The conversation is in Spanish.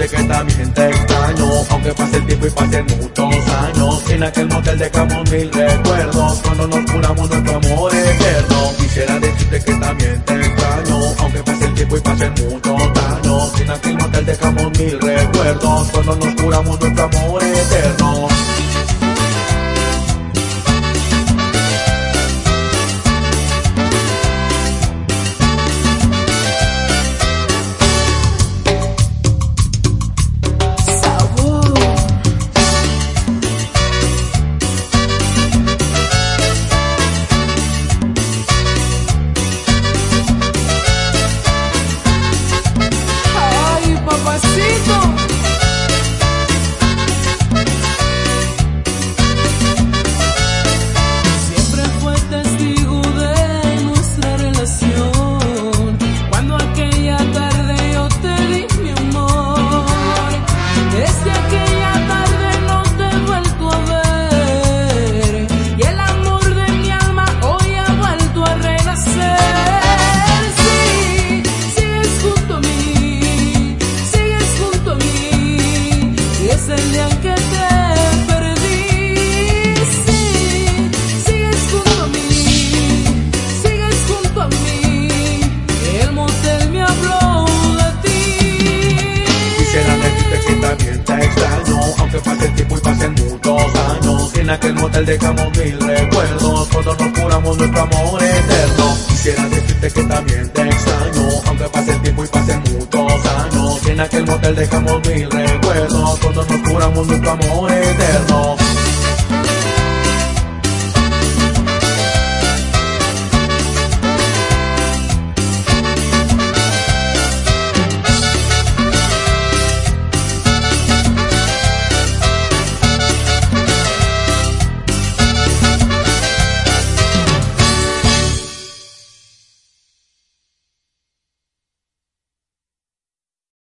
decirte que también te extraño, aunque pase el tiempo y pasen muchos años. En aquel motel dejamos mil recuerdos, cuando nos juramos nuestro amor eterno. Quisiera decirte que también te extraño, aunque pase el tiempo y pasen muchos años. En aquel motel dejamos mil recuerdos, cuando nos juramos nuestro amor eterno. Siempre fue testigo de nuestra relación, cuando aquella tarde yo te di mi amor. Desde aquella tarde no te he vuelto a ver, y el amor de mi alma hoy ha vuelto a renacer. Sí, sigues junto a mí, sigues junto a mí, y es el día en que te perdí. Sí, sigues junto a mí, el motel me habló de ti. Quisiera decirte que también te extraño, aunque pase el tiempo y pasen muchos años. En aquel motel dejamos mil recuerdos, cuando nos juramos nuestro amor eterno. Quisiera decirte que también te extraño, aunque pase el tiempo y pasen muchos años. En aquel motel dejamos mil recuerdos, cuando nos juramos nuestro amor eterno.